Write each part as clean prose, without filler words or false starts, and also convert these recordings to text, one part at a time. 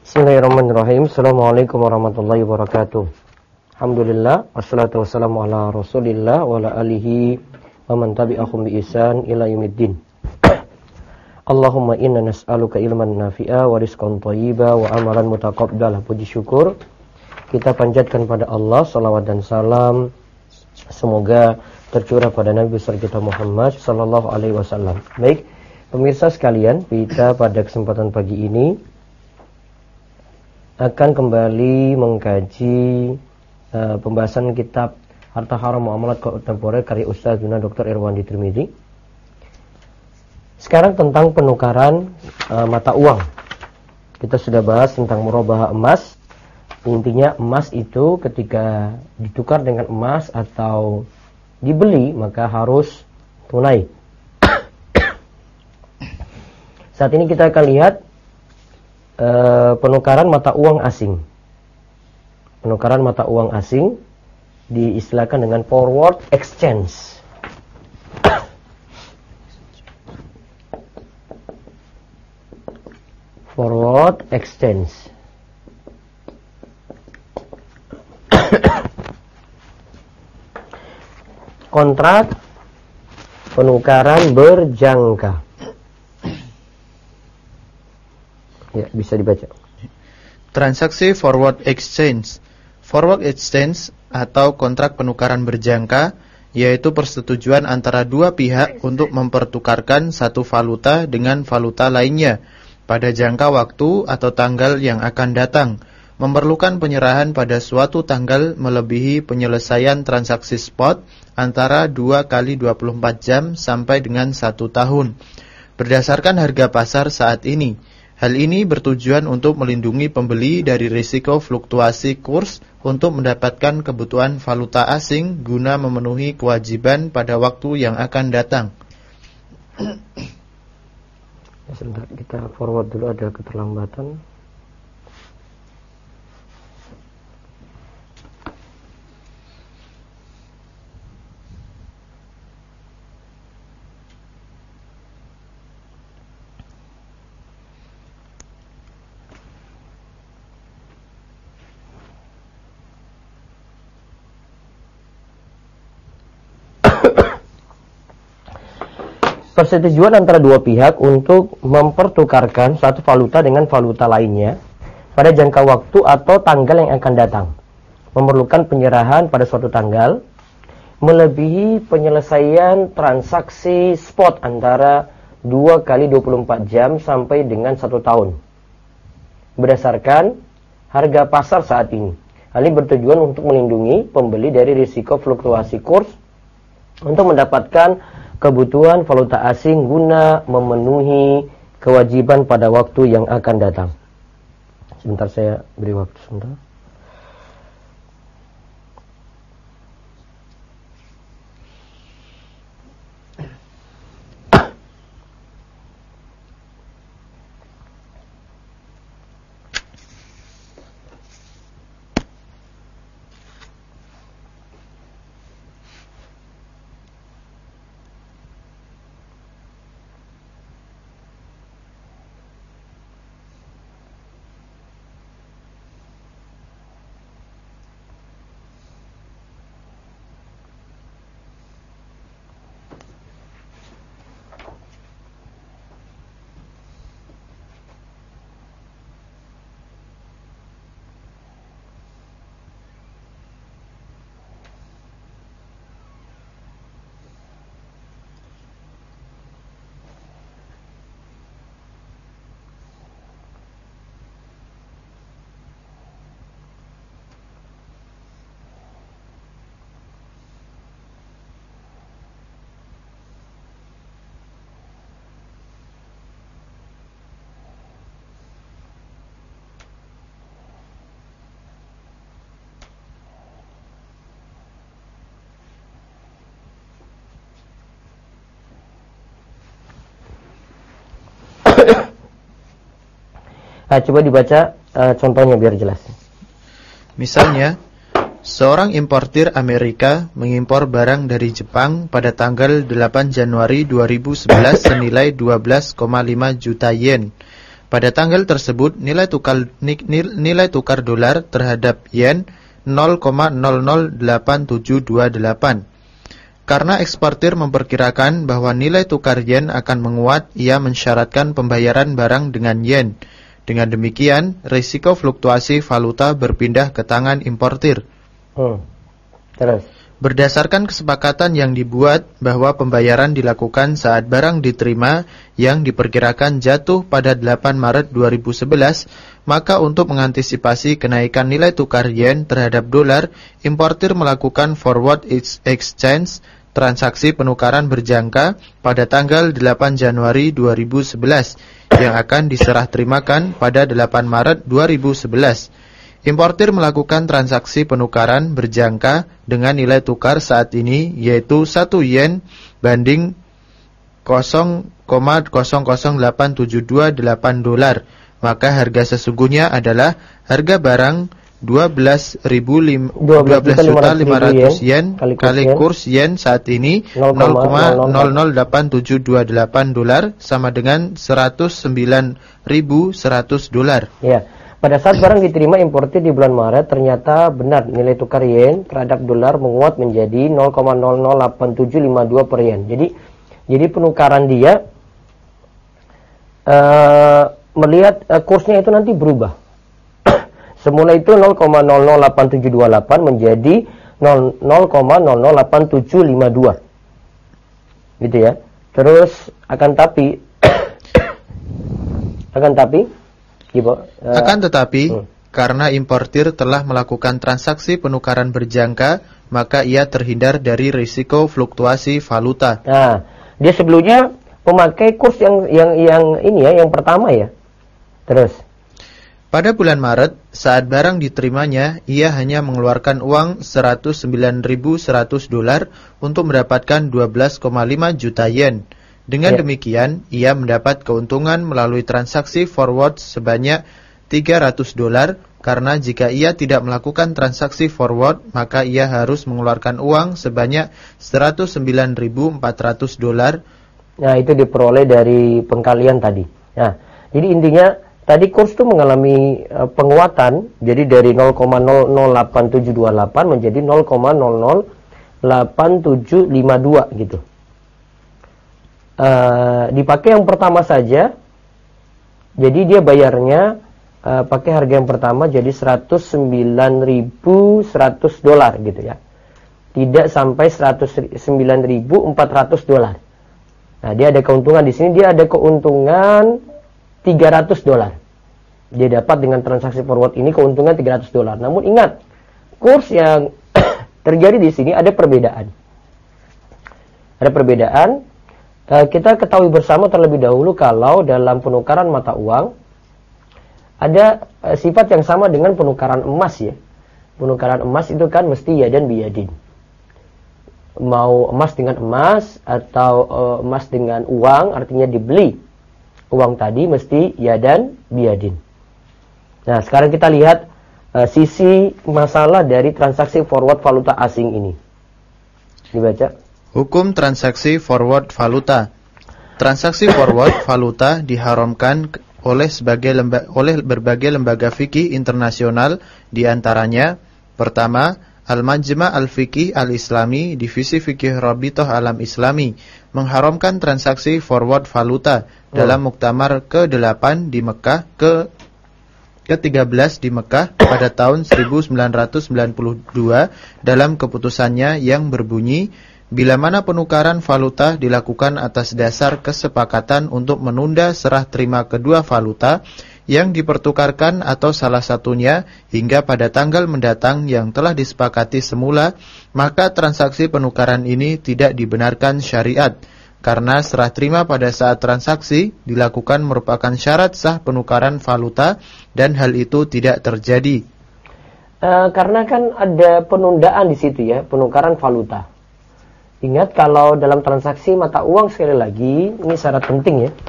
Bismillahirrahmanirrahim. Assalamualaikum warahmatullahi wabarakatuh. Alhamdulillah, wassalatu wassalamu ala Rasulillah wa ala alihi wa man tabi'ahum bi ihsan ila yaumiddin. Allahumma inna nas'aluka ilman nafi'a wa rizqan thayyiba wa amalan mutaqabbala. Puji syukur kita panjatkan pada Allah, salawat dan salam semoga tercurah pada Nabi besar kita Muhammad sallallahu alaihi wasallam. Baik, pemirsa sekalian, kita pada kesempatan pagi ini akan kembali mengkaji pembahasan kitab Harta Haram Muamalat Kontemporer karya Ustaz Duna Dr. Irwandi Tirmizi. Sekarang tentang penukaran mata uang. Kita sudah bahas tentang murabahah emas. Intinya emas itu ketika ditukar dengan emas atau dibeli maka harus tunai. Saat ini kita akan lihat penukaran mata uang asing. Penukaran mata uang asing diistilahkan dengan forward exchange. Forward exchange. Kontrak penukaran berjangka. Ya, bisa dibaca. Transaksi forward exchange. Forward exchange atau kontrak penukaran berjangka yaitu persetujuan antara dua pihak untuk mempertukarkan satu valuta dengan valuta lainnya pada jangka waktu atau tanggal yang akan datang, memerlukan penyerahan pada suatu tanggal melebihi penyelesaian transaksi spot antara 2 kali 24 jam sampai dengan 1 tahun. Berdasarkan harga pasar saat ini, hal ini bertujuan untuk melindungi pembeli dari risiko fluktuasi kurs untuk mendapatkan kebutuhan valuta asing guna memenuhi kewajiban pada waktu yang akan datang. Sebentar, kita forward dulu, ada keterlambatan. Persetujuan antara dua pihak untuk mempertukarkan suatu valuta dengan valuta lainnya pada jangka waktu atau tanggal yang akan datang, memerlukan penyerahan pada suatu tanggal melebihi penyelesaian transaksi spot antara 2 kali 24 jam sampai dengan 1 tahun berdasarkan harga pasar saat ini. Hal ini bertujuan untuk melindungi pembeli dari risiko fluktuasi kurs untuk mendapatkan kebutuhan valuta asing guna memenuhi kewajiban pada waktu yang akan datang. Sebentar, saya beri waktu sebentar. Nah, coba dibaca contohnya biar jelas. Misalnya, seorang importir Amerika mengimpor barang dari Jepang pada tanggal 8 Januari 2011 senilai 12,5 juta yen. Pada tanggal tersebut nilai tukar dolar terhadap yen 0,008728. Karena eksportir memperkirakan bahwa nilai tukar yen akan menguat, ia mensyaratkan pembayaran barang dengan yen. Dengan demikian, risiko fluktuasi valuta berpindah ke tangan importir. Terus. Berdasarkan kesepakatan yang dibuat bahwa pembayaran dilakukan saat barang diterima yang diperkirakan jatuh pada 8 Maret 2011, maka untuk mengantisipasi kenaikan nilai tukar yen terhadap dolar, importir melakukan forward exchange, transaksi penukaran berjangka pada tanggal 8 Januari 2011 yang akan diserah terimakan pada 8 Maret 2011. Importir melakukan transaksi penukaran berjangka dengan nilai tukar saat ini yaitu 1 yen banding 0,008728 dolar. Maka harga sesungguhnya adalah harga barang 12.500 yen kali kurs yen saat ini 0,008728 dolar sama dengan 109.100 dolar. Ya. Pada saat barang diterima importir di bulan Maret, ternyata benar nilai tukar yen terhadap dolar menguat menjadi 0,008752 per yen. Jadi penukaran dia melihat kursnya itu nanti berubah. Semula itu 0,008728 menjadi 0,008752. Gitu ya. Terus akan tapi karena importir telah melakukan transaksi penukaran berjangka, maka ia terhindar dari risiko fluktuasi valuta. Nah, dia sebelumnya memakai kurs yang ini ya, yang pertama ya. Terus pada bulan Maret, saat barang diterimanya, ia hanya mengeluarkan uang 109.100 dolar untuk mendapatkan 12,5 juta yen. Dengan demikian, ia mendapat keuntungan melalui transaksi forward sebanyak 300 dolar, karena jika ia tidak melakukan transaksi forward, maka ia harus mengeluarkan uang sebanyak 109.400 dolar. Nah, itu diperoleh dari pengkalian tadi. Nah, jadi intinya tadi kurs itu mengalami penguatan, jadi dari 0,008728 menjadi 0,008752 gitu. Dipakai yang pertama saja, jadi dia bayarnya pakai harga yang pertama jadi 109.100 dolar gitu ya, tidak sampai 109.400 dolar. Nah, dia ada keuntungan di sini, dia ada keuntungan 300 dolar. Dia dapat dengan transaksi forward ini keuntungan 300 dolar. Namun ingat, kurs yang terjadi di sini ada perbedaan. Ada perbedaan. Kita ketahui bersama terlebih dahulu kalau dalam penukaran mata uang ada sifat yang sama dengan penukaran emas ya. Penukaran emas itu kan mesti yadan biyadin. Mau emas dengan emas atau emas dengan uang, artinya dibeli. Uang tadi mesti yadan biyadin. Nah, sekarang kita lihat sisi masalah dari transaksi forward valuta asing ini. Dibaca. Hukum transaksi forward valuta. Transaksi forward valuta diharamkan oleh berbagai lembaga fikih internasional, di antaranya pertama, Al-Majma' Al-Fiqih Al-Islami, Divisi Fikih Rabithah Alam Islami, mengharamkan transaksi forward valuta dalam Muktamar ke-8 di Mekah, ke-13 di Mekah pada tahun 1992 dalam keputusannya yang berbunyi, bila mana penukaran valuta dilakukan atas dasar kesepakatan untuk menunda serah terima kedua valuta yang dipertukarkan atau salah satunya hingga pada tanggal mendatang yang telah disepakati semula, maka transaksi penukaran ini tidak dibenarkan syariat, karena serah terima pada saat transaksi dilakukan merupakan syarat sah penukaran valuta dan hal itu tidak terjadi. Karena kan ada penundaan di situ ya, penukaran valuta. Ingat kalau dalam transaksi mata uang, sekali lagi ini syarat penting ya.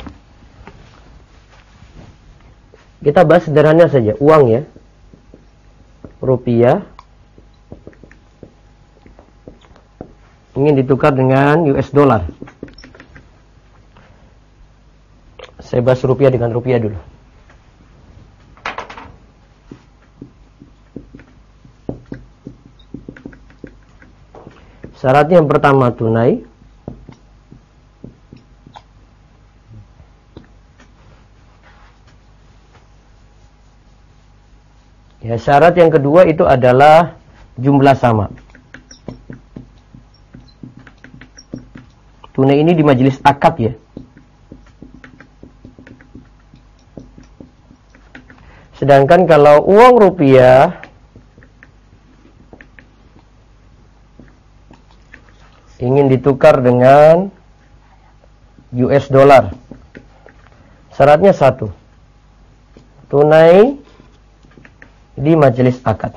Kita bahas sederhana saja, uang ya. Rupiah ingin ditukar dengan US dollar. Saya bahas rupiah dengan rupiah dulu. Syaratnya yang pertama tunai. Ya, syarat yang kedua itu adalah jumlah sama. Tunai ini di majelis akad ya. Sedangkan kalau uang rupiah ingin ditukar dengan US dollar, syaratnya satu, tunai di majelis akad.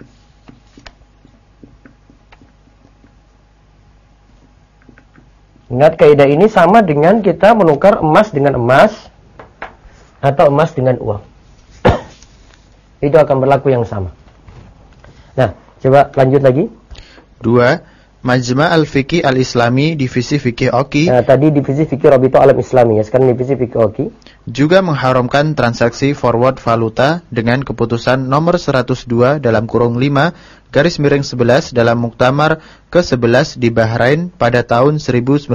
Ingat, kaidah ini sama dengan kita menukar emas dengan emas atau emas dengan uang. Itu akan berlaku yang sama. Nah, coba lanjut lagi. 2. Majma' al-Fiqih al-Islami Divisi Fikih Oki. Nah, tadi Divisi Fikih Rabithah Alam Islami ya, sekarang Divisi Fikih Oki. Juga mengharamkan transaksi forward valuta dengan keputusan nomor 102 dalam kurung 5 garis miring 11 dalam Muktamar ke-11 di Bahrain pada tahun 1998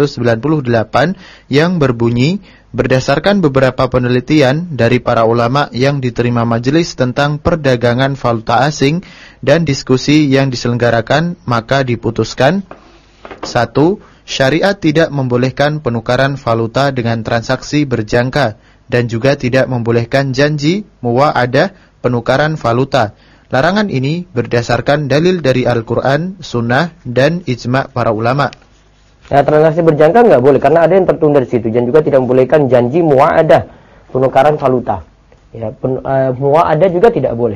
yang berbunyi, berdasarkan beberapa penelitian dari para ulama yang diterima majelis tentang perdagangan valuta asing dan diskusi yang diselenggarakan, maka diputuskan 1. Syariat tidak membolehkan penukaran valuta dengan transaksi berjangka dan juga tidak membolehkan janji muwa'adah penukaran valuta. Larangan ini berdasarkan dalil dari Al-Quran, Sunnah, dan ijma' para ulama. Nah, transaksi berjangka nggak boleh karena ada yang tertunda di situ, dan juga tidak membolehkan janji muwa'adah penukaran valuta. Ya, muwa'adah juga tidak boleh.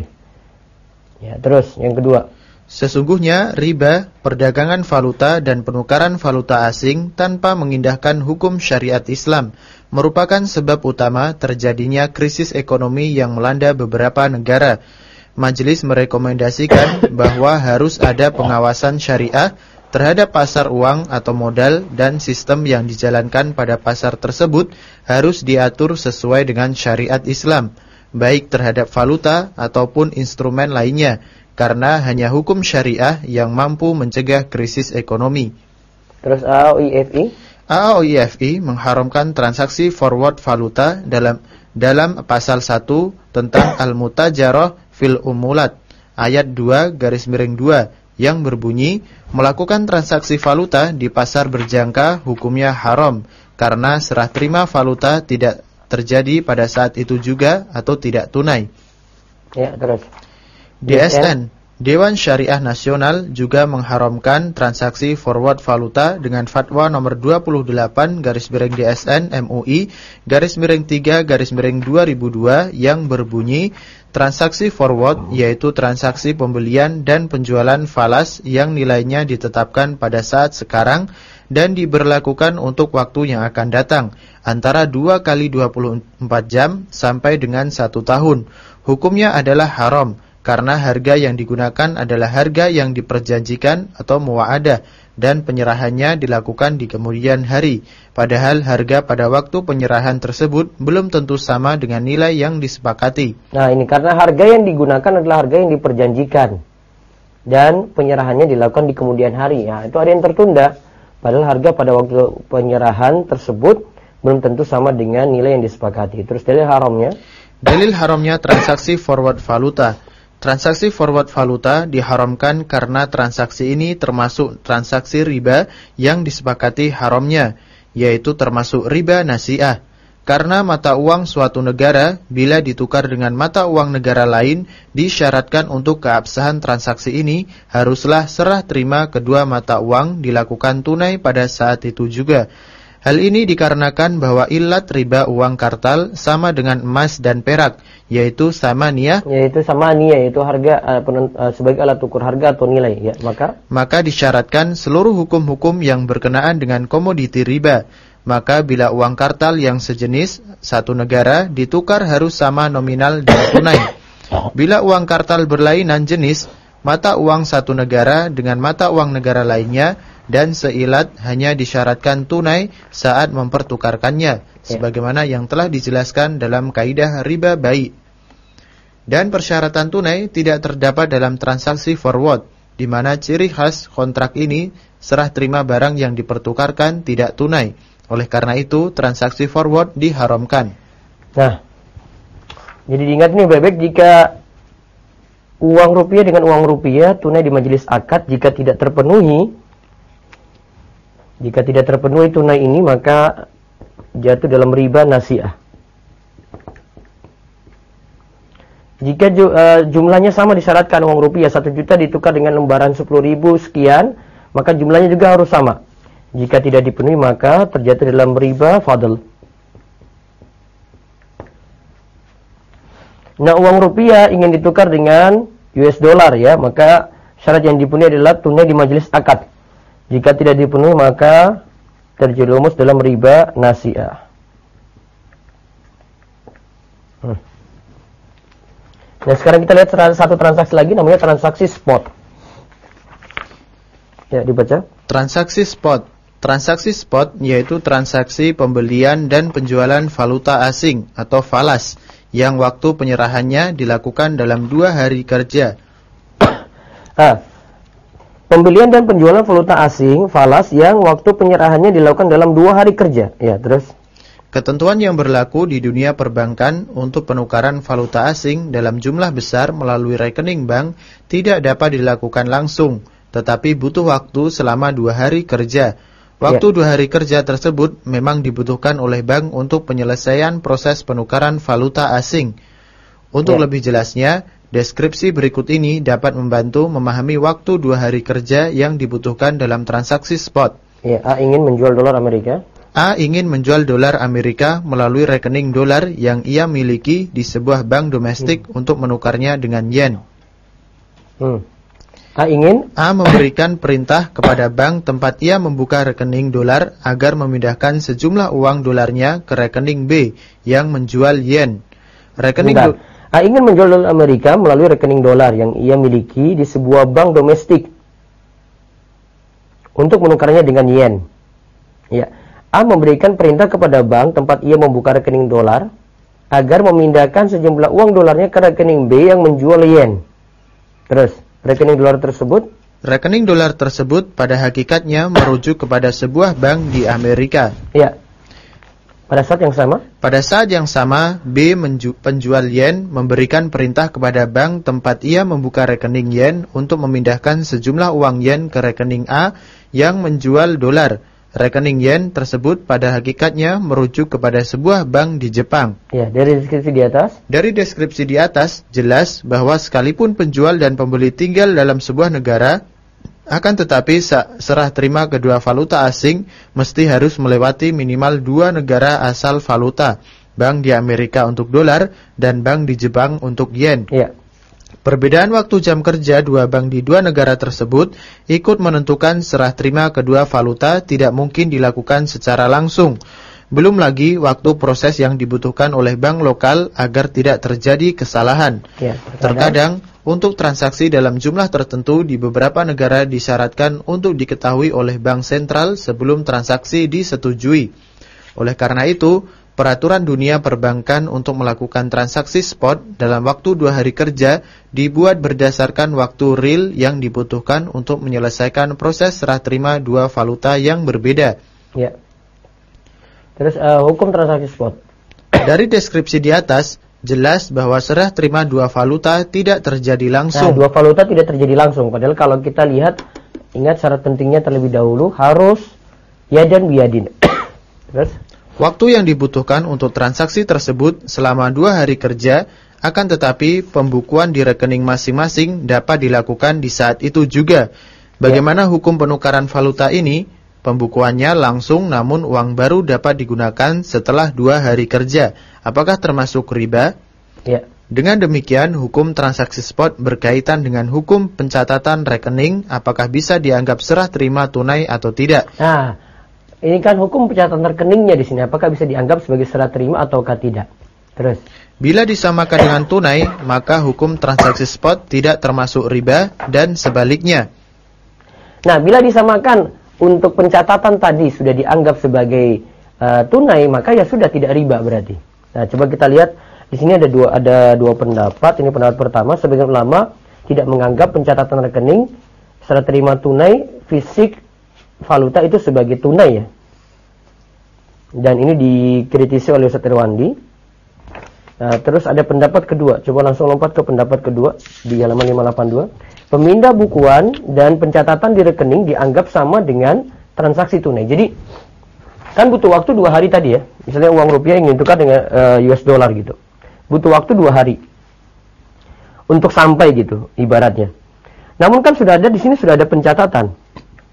Ya, terus yang kedua. Sesungguhnya riba, perdagangan valuta dan penukaran valuta asing tanpa mengindahkan hukum syariat Islam merupakan sebab utama terjadinya krisis ekonomi yang melanda beberapa negara. Majelis merekomendasikan bahwa harus ada pengawasan syariah terhadap pasar uang atau modal dan sistem yang dijalankan pada pasar tersebut harus diatur sesuai dengan syariat Islam, baik terhadap valuta ataupun instrumen lainnya, karena hanya hukum syariah yang mampu mencegah krisis ekonomi. Terus AOIFI? AOIFI mengharamkan transaksi forward valuta dalam pasal 1 tentang Al-Mutajarah fil Umulat ayat 2 garis miring 2 yang berbunyi, melakukan transaksi valuta di pasar berjangka hukumnya haram karena serah terima valuta tidak terjadi pada saat itu juga atau tidak tunai. Ya, terus. DSN, Dewan Syariah Nasional juga mengharamkan transaksi forward valuta dengan fatwa nomor 28 garis miring DSN MUI garis miring 3 garis miring 2002 yang berbunyi, transaksi forward yaitu transaksi pembelian dan penjualan falas yang nilainya ditetapkan pada saat sekarang dan diberlakukan untuk waktu yang akan datang antara 2 kali 24 jam sampai dengan 1 tahun. Hukumnya adalah haram karena harga yang digunakan adalah harga yang diperjanjikan atau muwa'adah dan penyerahannya dilakukan di kemudian hari. Padahal harga pada waktu penyerahan tersebut belum tentu sama dengan nilai yang disepakati. Nah, ini karena harga yang digunakan adalah harga yang diperjanjikan dan penyerahannya dilakukan di kemudian hari. Nah, itu ada yang tertunda. Padahal harga pada waktu penyerahan tersebut belum tentu sama dengan nilai yang disepakati. Terus dalil haramnya? Dalil haramnya transaksi forward valuta. Transaksi forward valuta diharamkan karena transaksi ini termasuk transaksi riba yang disepakati haramnya, yaitu termasuk riba nasi'ah. Karena mata uang suatu negara bila ditukar dengan mata uang negara lain disyaratkan untuk keabsahan transaksi ini haruslah serah terima kedua mata uang dilakukan tunai pada saat itu juga. Hal ini dikarenakan bahwa ilat riba uang kartal sama dengan emas dan perak, yaitu samaniyah, yaitu harga sebagai alat ukur harga atau nilai, ya. Maka disyaratkan seluruh hukum-hukum yang berkenaan dengan komoditi riba. Maka bila uang kartal yang sejenis satu negara ditukar harus sama nominal dan tunai. Bila uang kartal berlainan jenis, mata uang satu negara dengan mata uang negara lainnya dan seilat hanya disyaratkan tunai saat mempertukarkannya, sebagaimana yang telah dijelaskan dalam kaidah riba bai. Dan persyaratan tunai tidak terdapat dalam transaksi forward. di mana ciri khas kontrak ini serah terima barang yang dipertukarkan tidak tunai. Oleh karena itu, transaksi forward diharamkan. Nah, jadi diingat nih Bebek, jika uang rupiah dengan uang rupiah tunai di majelis akad, jika tidak terpenuhi tunai ini, maka jatuh dalam riba nasi'ah. Jika jumlahnya sama disyaratkan, uang rupiah 1 juta ditukar dengan lembaran 10.000 sekian, maka jumlahnya juga harus sama. Jika tidak dipenuhi, maka terjatuh dalam riba fadl. Nah, uang rupiah ingin ditukar dengan US dollar ya, maka syarat yang dipenuhi adalah tunai di majelis akad. Jika tidak dipenuhi, maka terjerumus dalam riba nasi'ah. Nah, sekarang kita lihat satu transaksi lagi, namanya transaksi spot. Ya, dibaca. Transaksi spot. Transaksi spot yaitu transaksi pembelian dan penjualan valuta asing atau falas, yang waktu penyerahannya dilakukan dalam 2 hari kerja. Pembelian dan penjualan valuta asing, falas, yang waktu penyerahannya dilakukan dalam 2 hari kerja. Ya, terus. Ketentuan yang berlaku di dunia perbankan untuk penukaran valuta asing dalam jumlah besar melalui rekening bank tidak dapat dilakukan langsung, tetapi butuh waktu selama 2 hari kerja. Waktu 2 hari kerja tersebut memang dibutuhkan oleh bank untuk penyelesaian proses penukaran valuta asing. Untuk lebih jelasnya, deskripsi berikut ini dapat membantu memahami waktu 2 hari kerja yang dibutuhkan dalam transaksi spot. Ya, A ingin menjual dolar Amerika. A ingin menjual dolar Amerika melalui rekening dolar yang ia miliki di sebuah bank domestik untuk menukarnya dengan yen. A memberikan perintah kepada bank tempat ia membuka rekening dolar agar memindahkan sejumlah uang dolarnya ke rekening B yang menjual yen. A ingin menjual dolar Amerika melalui rekening dolar yang ia miliki di sebuah bank domestik untuk menukarnya dengan yen. Ya. A memberikan perintah kepada bank tempat ia membuka rekening dolar agar memindahkan sejumlah uang dolarnya ke rekening B yang menjual yen. Terus, rekening dolar tersebut pada hakikatnya merujuk kepada sebuah bank di Amerika. Ya. Pada saat yang sama, B penjual yen memberikan perintah kepada bank tempat ia membuka rekening yen untuk memindahkan sejumlah uang yen ke rekening A yang menjual dolar. Rekening yen tersebut pada hakikatnya merujuk kepada sebuah bank di Jepang. Ya, dari deskripsi di atas jelas bahwa sekalipun penjual dan pembeli tinggal dalam sebuah negara, akan tetapi serah terima kedua valuta asing mesti harus melewati minimal 2 negara asal valuta, bank di Amerika untuk dolar dan bank di Jepang untuk yen. Ya. Perbedaan waktu jam kerja 2 bank di 2 negara tersebut ikut menentukan serah terima kedua valuta tidak mungkin dilakukan secara langsung. Belum lagi waktu proses yang dibutuhkan oleh bank lokal agar tidak terjadi kesalahan. Ya, terkadang untuk transaksi dalam jumlah tertentu di beberapa negara disyaratkan untuk diketahui oleh bank sentral sebelum transaksi disetujui. Oleh karena itu, peraturan dunia perbankan untuk melakukan transaksi spot dalam waktu 2 hari kerja dibuat berdasarkan waktu real yang dibutuhkan untuk menyelesaikan proses serah terima 2 valuta yang berbeda. Ya. Terus hukum transaksi spot. Dari deskripsi di atas, jelas bahwa serah terima 2 valuta tidak terjadi langsung. Nah, 2 valuta tidak terjadi langsung. Padahal kalau kita lihat, ingat syarat pentingnya terlebih dahulu harus yadan biyadin. Terus waktu yang dibutuhkan untuk transaksi tersebut selama 2 hari kerja, akan tetapi pembukuan di rekening masing-masing dapat dilakukan di saat itu juga. Bagaimana hukum penukaran valuta ini? Pembukuannya langsung, namun uang baru dapat digunakan setelah 2 hari kerja. Apakah termasuk riba? Ya. Dengan demikian, hukum transaksi spot berkaitan dengan hukum pencatatan rekening, apakah bisa dianggap serah terima tunai atau tidak. Nah, ini kan hukum pencatatan rekeningnya di sini, apakah bisa dianggap sebagai serah terima ataukah tidak? Terus, bila disamakan dengan tunai, maka hukum transaksi spot tidak termasuk riba dan sebaliknya. Nah, bila disamakan untuk pencatatan tadi sudah dianggap sebagai tunai, maka ya sudah tidak riba berarti. Nah, coba kita lihat di sini ada dua pendapat. Ini pendapat pertama, sebagian ulama tidak menganggap pencatatan rekening serah terima tunai fisik valuta itu sebagai tunai ya. Dan ini dikritisi oleh Ustaz Irwandi. Nah, terus ada pendapat kedua. Coba langsung lompat ke pendapat kedua di halaman 582. Pemindah bukuan dan pencatatan di rekening dianggap sama dengan transaksi tunai. Jadi kan butuh waktu 2 hari tadi ya. Misalnya uang rupiah ingin tukar dengan US dollar gitu. Butuh waktu 2 hari untuk sampai gitu ibaratnya. Namun kan sudah ada di sini sudah ada pencatatan.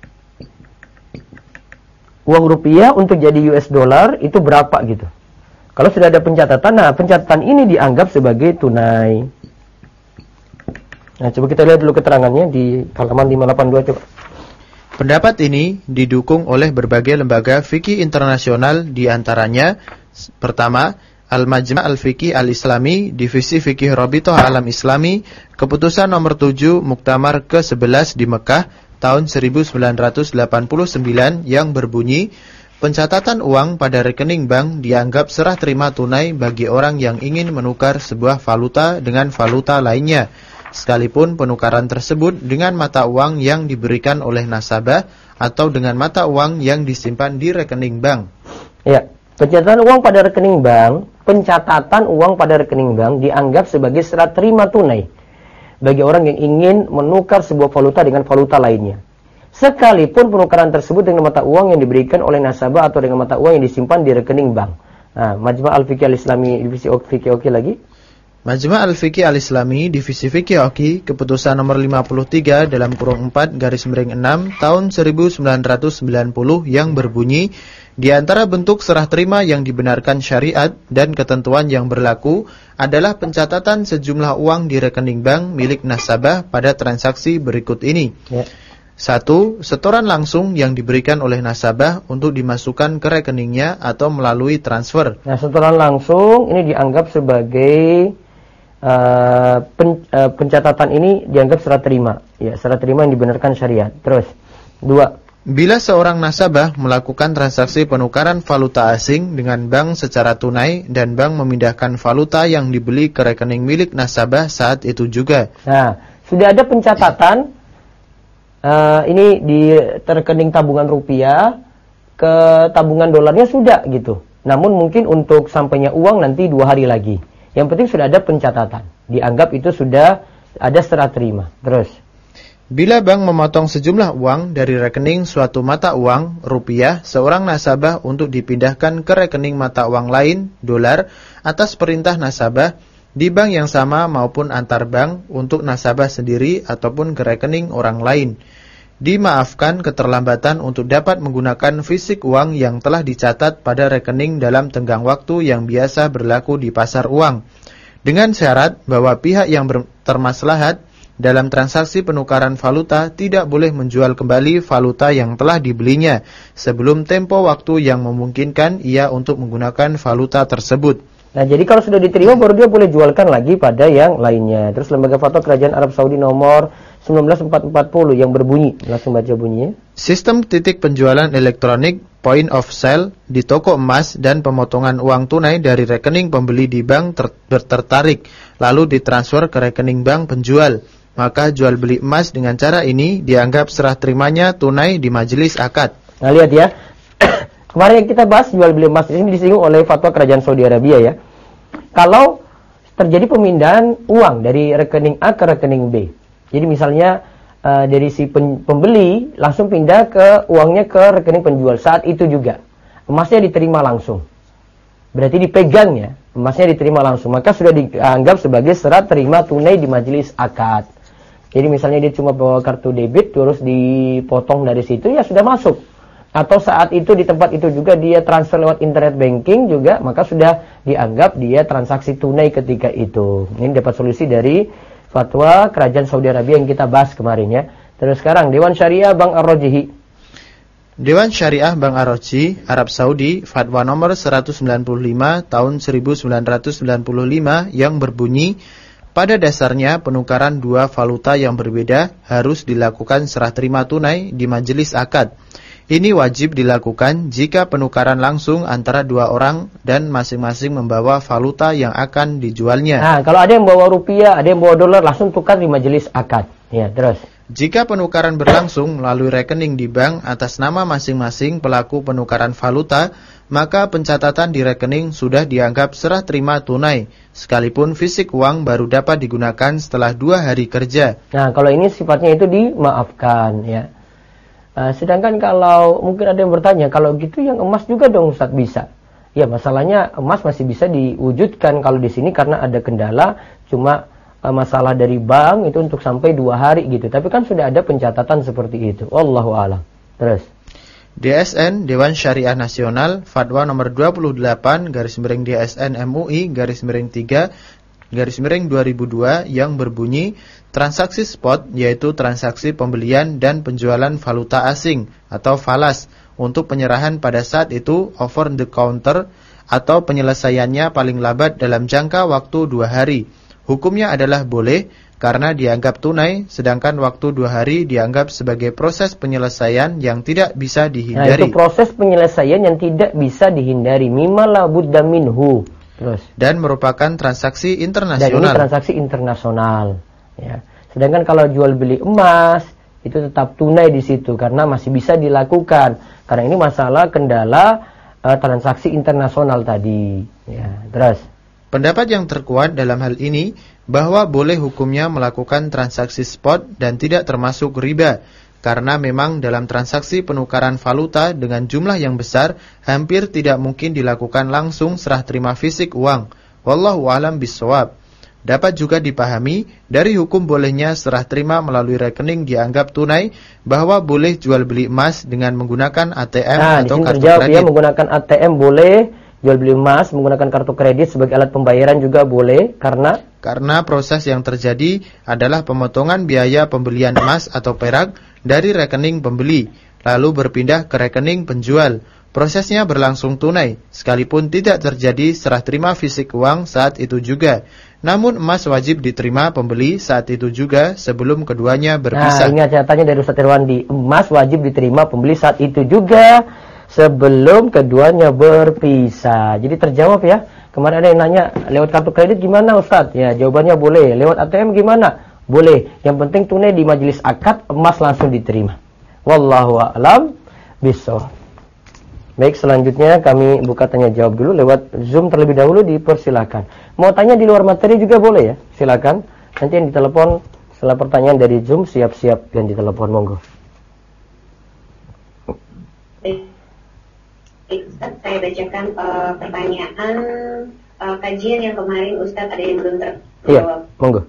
Uang rupiah untuk jadi US dollar itu berapa gitu. Kalau sudah ada pencatatan, nah pencatatan ini dianggap sebagai tunai. Nah, coba kita lihat dulu keterangannya di halaman 582 coba. Pendapat ini didukung oleh berbagai lembaga fikih internasional, di antaranya pertama, Al-Majma' Al-Fiqih Al-Islami, Divisi Fikih Rabithah Alam Islami, keputusan nomor 7 Muktamar ke-11 di Mekah tahun 1989 yang berbunyi, pencatatan uang pada rekening bank dianggap serah terima tunai bagi orang yang ingin menukar sebuah valuta dengan valuta lainnya, sekalipun penukaran tersebut dengan mata uang yang diberikan oleh nasabah atau dengan mata uang yang disimpan di rekening bank. Ya, pencatatan uang pada rekening bank dianggap sebagai serah terima tunai bagi orang yang ingin menukar sebuah valuta dengan valuta lainnya, sekalipun penukaran tersebut dengan mata uang yang diberikan oleh nasabah atau dengan mata uang yang disimpan di rekening bank. Nah, Majma' Al-Fiqih Al-Islami, Divisi Fikih Oki lagi. Majma' Al-Fiqih Al-Islami, Divisi Fikih Oki, keputusan nomor 53 dalam kurung 4 garis miring 6 tahun 1990 yang berbunyi, di antara bentuk serah terima yang dibenarkan syariat dan ketentuan yang berlaku adalah pencatatan sejumlah uang di rekening bank milik nasabah pada transaksi berikut ini. Ya. 1. Setoran langsung yang diberikan oleh nasabah untuk dimasukkan ke rekeningnya atau melalui transfer. Nah, setoran langsung ini dianggap sebagai pencatatan ini dianggap serah terima. Ya, serah terima yang dibenarkan syariat. Terus, 2. Bila seorang nasabah melakukan transaksi penukaran valuta asing dengan bank secara tunai dan bank memindahkan valuta yang dibeli ke rekening milik nasabah saat itu juga. Nah, sudah ada pencatatan ini di rekening tabungan rupiah ke tabungan dolarnya sudah gitu. Namun mungkin untuk sampainya uang nanti 2 hari lagi. Yang penting sudah ada pencatatan. Dianggap itu sudah ada serah terima. Terus, bila bank memotong sejumlah uang dari rekening suatu mata uang, rupiah, seorang nasabah untuk dipindahkan ke rekening mata uang lain, dolar, atas perintah nasabah, di bank yang sama maupun antar bank untuk nasabah sendiri ataupun ke rekening orang lain. Dimaafkan keterlambatan untuk dapat menggunakan fisik uang yang telah dicatat pada rekening dalam tenggang waktu yang biasa berlaku di pasar uang. Dengan syarat bahwa pihak yang termaslahat dalam transaksi penukaran valuta tidak boleh menjual kembali valuta yang telah dibelinya sebelum tempo waktu yang memungkinkan ia untuk menggunakan valuta tersebut. Nah, jadi kalau sudah diterima baru dia boleh jualkan lagi pada yang lainnya. Terus Lembaga Fatwa Kerajaan Arab Saudi nomor 19440 yang berbunyi, langsung baca bunyinya. Sistem titik penjualan elektronik point of sale di toko emas dan pemotongan uang tunai dari rekening pembeli di bank tertarik lalu ditransfer ke rekening bank penjual. Maka jual beli emas dengan cara ini dianggap serah terimanya tunai di majelis akad. Nah, lihat ya. Kemarin yang kita bahas jual beli emas ini disinggung oleh fatwa Kerajaan Saudi Arabia ya. Kalau terjadi pemindahan uang dari rekening A ke rekening B. Jadi misalnya dari si pembeli langsung pindah ke uangnya ke rekening penjual. Saat itu juga emasnya diterima langsung. Berarti dipegangnya, emasnya diterima langsung. Maka sudah dianggap sebagai serah terima tunai di majelis akad. Jadi misalnya dia cuma bawa kartu debit terus dipotong dari situ ya sudah masuk. Atau saat itu di tempat itu juga dia transfer lewat internet banking juga, maka sudah dianggap dia transaksi tunai ketika itu. Ini dapat solusi dari fatwa Kerajaan Saudi Arabia yang kita bahas kemarin ya. Terus sekarang Dewan Syariah Bank Ar-Rajhi. Dewan Syariah Bank Ar-Rajhi Arab Saudi fatwa nomor 195 tahun 1995 yang berbunyi, pada dasarnya penukaran dua valuta yang berbeda harus dilakukan serah terima tunai di majelis akad. Ini wajib dilakukan jika penukaran langsung antara dua orang dan masing-masing membawa valuta yang akan dijualnya. Nah, kalau ada yang bawa rupiah, ada yang bawa dolar, langsung tukar di majelis akad. Ya, terus. Jika penukaran berlangsung melalui rekening di bank atas nama masing-masing pelaku penukaran valuta, maka pencatatan di rekening sudah dianggap serah terima tunai, sekalipun fisik uang baru dapat digunakan setelah 2 hari kerja. Nah, kalau ini sifatnya itu dimaafkan, ya. Sedangkan kalau mungkin ada yang bertanya, kalau gitu yang emas juga dong Ustaz bisa? Ya, masalahnya emas masih bisa diwujudkan kalau di sini karena ada kendala, cuma masalah dari bank itu untuk sampai 2 hari gitu. Tapi kan sudah ada pencatatan seperti itu. Wallahu a'lam. Terus. DSN Dewan Syariah Nasional Fatwa nomor 28 /DSN MUI /3 /2002 yang berbunyi transaksi spot yaitu transaksi pembelian dan penjualan valuta asing atau falas untuk penyerahan pada saat itu over the counter atau penyelesaiannya paling lambat dalam jangka waktu 2 hari. Hukumnya adalah boleh karena dianggap tunai, sedangkan waktu 2 hari dianggap sebagai proses penyelesaian yang tidak bisa dihindari. Nah, itu proses penyelesaian yang tidak bisa dihindari. Mimma la budda minhu. Terus. Dan merupakan transaksi internasional. Dan ini transaksi internasional. Ya. Sedangkan kalau jual beli emas itu tetap tunai di situ karena masih bisa dilakukan. Karena ini masalah kendala transaksi internasional tadi. Ya. Terus. Pendapat yang terkuat dalam hal ini bahwa boleh hukumnya melakukan transaksi spot dan tidak termasuk riba karena memang dalam transaksi penukaran valuta dengan jumlah yang besar hampir tidak mungkin dilakukan langsung serah terima fisik uang. Wallahu a'lam bishawab. Dapat juga dipahami dari hukum bolehnya serah terima melalui rekening dianggap tunai bahwa boleh jual beli emas dengan menggunakan ATM atau kartu kredit. Ya, menggunakan ATM boleh. Jual beli emas menggunakan kartu kredit sebagai alat pembayaran juga boleh karena proses yang terjadi adalah pemotongan biaya pembelian emas atau perak dari rekening pembeli lalu berpindah ke rekening penjual. Prosesnya berlangsung tunai sekalipun tidak terjadi serah terima fisik uang saat itu juga. Namun emas wajib diterima pembeli saat itu juga sebelum keduanya berpisah. Nah, ini catatannya dari Ustaz Irwandi. Emas wajib diterima pembeli saat itu juga sebelum keduanya berpisah. Jadi terjawab ya. Kemarin ada yang nanya, lewat kartu kredit gimana Ustaz? Ya, jawabannya boleh. Lewat ATM gimana? Boleh. Yang penting tunai di majelis akad, emas langsung diterima. Wallahu a'lam bishawab. Baik, selanjutnya kami buka tanya jawab dulu lewat Zoom terlebih dahulu, dipersilakan. Mau tanya di luar materi juga boleh ya? Silakan. Nanti yang ditelepon setelah pertanyaan dari Zoom siap-siap yang ditelepon, monggo. Ustaz, saya bacakan pertanyaan kajian yang kemarin Ustaz ada yang belum terjawab. Iya, monggo.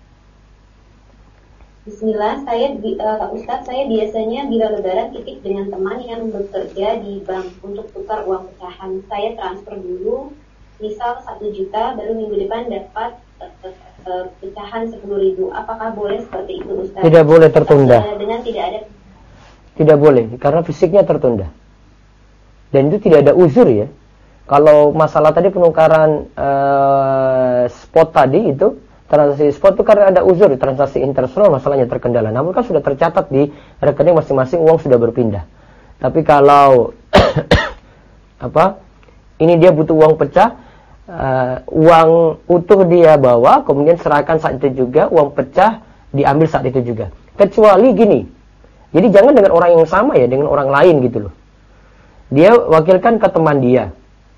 Bismillah, Ustaz, saya biasanya bila lebaran titip dengan teman yang bekerja di bank untuk tukar uang pecahan. Saya transfer dulu, misal 1 juta, baru minggu depan dapat pecahan 10.000. Apakah boleh seperti itu Ustaz? Tidak boleh tertunda. Dengan tidak ada. Tidak boleh, karena fisiknya tertunda. Dan itu tidak ada uzur ya. Kalau masalah tadi penukaran spot tadi itu, transaksi spot itu karena ada uzur, transaksi internasional masalahnya terkendala. Namun kan sudah tercatat di rekening masing-masing, uang sudah berpindah. Tapi kalau ini dia butuh uang pecah, uang utuh dia bawa, kemudian serahkan saat itu juga, uang pecah diambil saat itu juga. Kecuali gini, jadi jangan dengan orang yang sama ya, dengan orang lain gitu loh. Dia wakilkan ke teman dia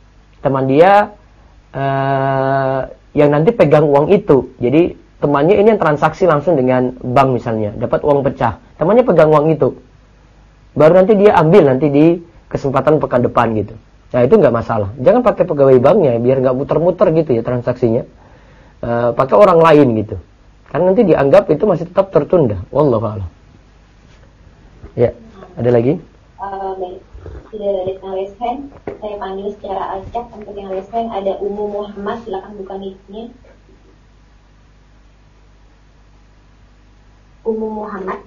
yang nanti pegang uang itu. Jadi temannya ini yang transaksi langsung dengan bank misalnya, dapat uang pecah, temannya pegang uang itu, baru nanti dia ambil nanti di kesempatan pekan depan gitu. Nah itu nggak masalah. Jangan pakai pegawai banknya biar nggak muter-muter gitu ya transaksinya. Pakai orang lain gitu, karena nanti dianggap itu masih tetap tertunda. Wallahu a'lam. Ya, ada lagi? Tidak ada yang raise hand, saya panggil secara acak. Untuk yang raise hand ada Umu Muhammad, silakan buka mic-nya. Umu Muhammad.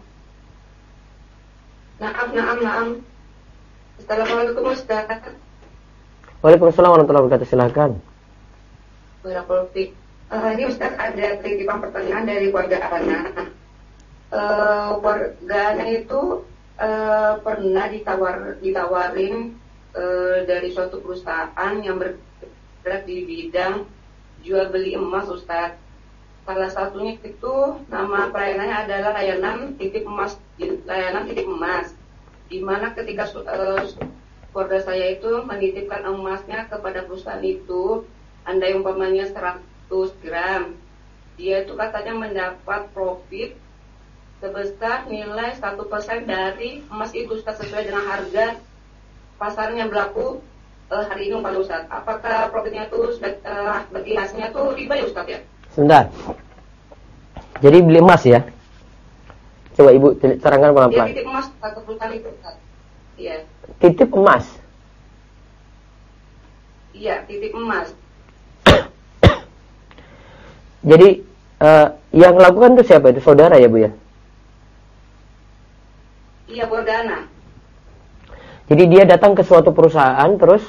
Naam. Assalamualaikum Ustaz. Waalaikumsalam warahmatullahi wabarakatuh, silakan. Ini Ustaz ada titipan pertanyaan dari warga anak. Warga anak itu pernah ditawarin dari suatu perusahaan yang bergerak di bidang jual beli emas Ustaz. Salah satunya itu nama pelayanannya adalah layanan titip emas, di mana ketika keluarga saya itu menitipkan emasnya kepada perusahaan itu, andai umpamanya 100 gram, dia itu katanya mendapat profit sebesar nilai 1% dari emas itu, Ustaz, sesuai dengan harga pasarnya berlaku hari ini Pak Ustaz. Apakah profitnya itu bagi hasilnya itu riba ya Ustaz ya? Sebentar. Jadi beli emas ya? Coba Ibu terangkan pelan-pelan. Dia titip emas satu perusahaan itu Ustaz. Iya. Titip emas? Iya, titip emas. Jadi yang lakukan itu siapa? Itu saudara ya Bu ya? Iya, Bordana. Jadi dia datang ke suatu perusahaan terus?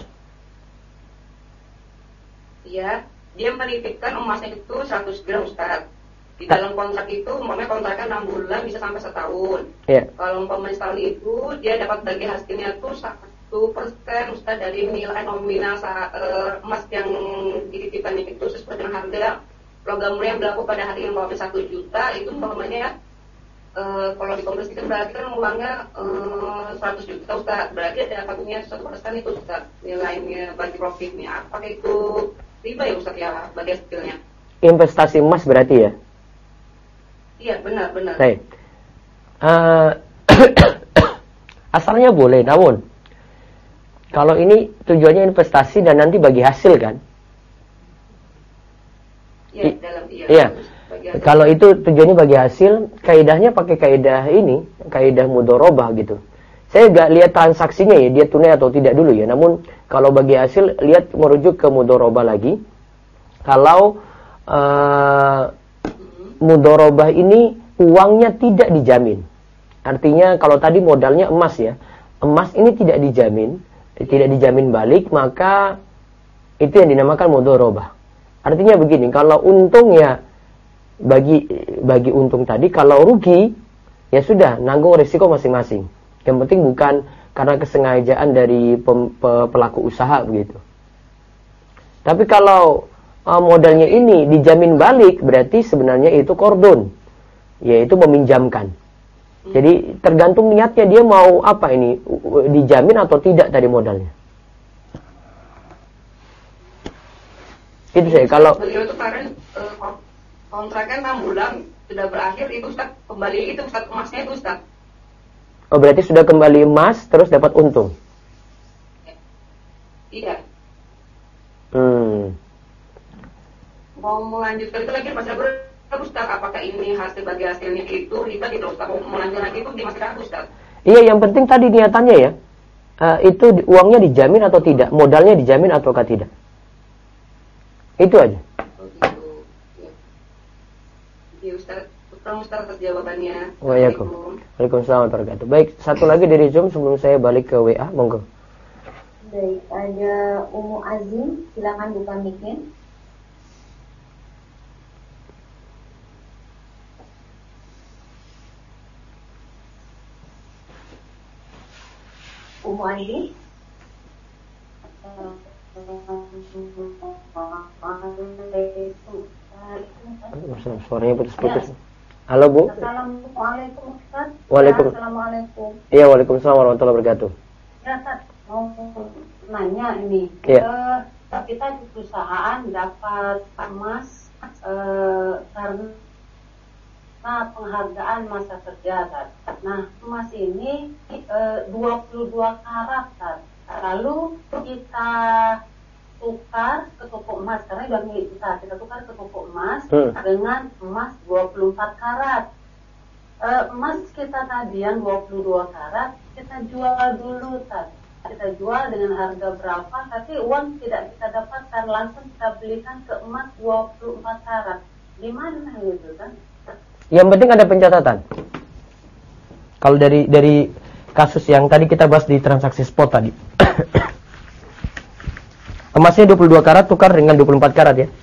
Iya, dia menitipkan emasnya itu 100 gram Ustaz. Di dalam kontrak itu, umpamanya kontraknya 6 bulan bisa sampai setahun. Iya. Kalau umpamanya sekali itu, dia dapat bagi hasilnya itu 1% Ustaz dari nilai nominal emas yang dititipkan itu sesuai dengan harga logam mulia yang berlaku pada hari yang umpamanya 1 juta, itu umpamanya kalau dikonversikan berarti kan uangnya 100 juta Ustaz. Berarti ada dapatnya 1% itu Ustaz nilainya bagi profitnya. Apakah itu riba ya Ustaz ya bagi hasilnya? Investasi emas berarti ya? Iya, benar. Baik. Asalnya boleh, namun kalau ini tujuannya investasi dan nanti bagi hasil kan? Iya. Kalau itu tujuannya bagi hasil, kaidahnya pakai kaidah ini, kaidah mudharabah gitu. Saya nggak lihat transaksinya ya, dia tunai atau tidak dulu ya. Namun kalau bagi hasil, lihat merujuk ke mudharabah lagi. Kalau mudharabah ini uangnya tidak dijamin. Artinya kalau tadi modalnya emas ya, emas ini tidak dijamin balik, maka itu yang dinamakan mudharabah. Artinya begini, kalau untungnya bagi untung tadi, kalau rugi ya sudah nanggung risiko masing-masing. Yang penting bukan karena kesengajaan dari pelaku usaha begitu. Tapi kalau modalnya ini dijamin balik, berarti sebenarnya itu qardun, yaitu meminjamkan. Jadi tergantung niatnya dia mau apa ini, dijamin atau tidak tadi modalnya. Itu saya kalau beliau itu kemarin kontraknya 6 bulan sudah berakhir, itu Ustaz kembali itu Ustaz emasnya itu Ustaz. Oh, berarti sudah kembali emas terus dapat untung. Iya. Mau melanjutkan itu lagi masih ragu Ustaz, apakah ini hasil bagi hasilnya itu riba gitu Ustaz? Mau melanjutkan lagi itu masih ragu Ustaz. Iya, yang penting tadi niatannya ya. Itu uangnya dijamin atau tidak, modalnya dijamin ataukah tidak. Itu aja. Oh gitu. Ya. Iya Ustaz, Ustaz atas jawabannya. Waalaikumsalam warahmatullahi wabarakatuh. Baik, satu lagi dari Zoom sebelum saya balik ke WA, monggo. Baik, ada Umu Azim, silakan buka mic-nya. Umu Azim. Suaranya putus-putus. Halo Bu. Assalamualaikum Ustaz. Assalamualaikum. Iya, waalaikumsalam warahmatullahi wabarakatuh. Ya Ustaz, mau nanya ini. Iya. Kita di perusahaan dapat emas karena penghargaan masa kerja Ustaz. Nah, emas ini 22 karat Ustaz. Lalu kita tukar ke toko emas karena sudah milik kita tukar ke toko emas dengan emas 24 karat. Emas kita tadi yang 22 karat kita jual dulu Ustaz. Kita jual dengan harga berapa, tapi uang tidak kita dapatkan, langsung kita belikan ke emas 24 karat. Gimana gitu kan? Yang penting ada pencatatan. Kalau dari kasus yang tadi kita bahas di transaksi spot tadi. Emasnya 22 karat tukar dengan 24 karat ya.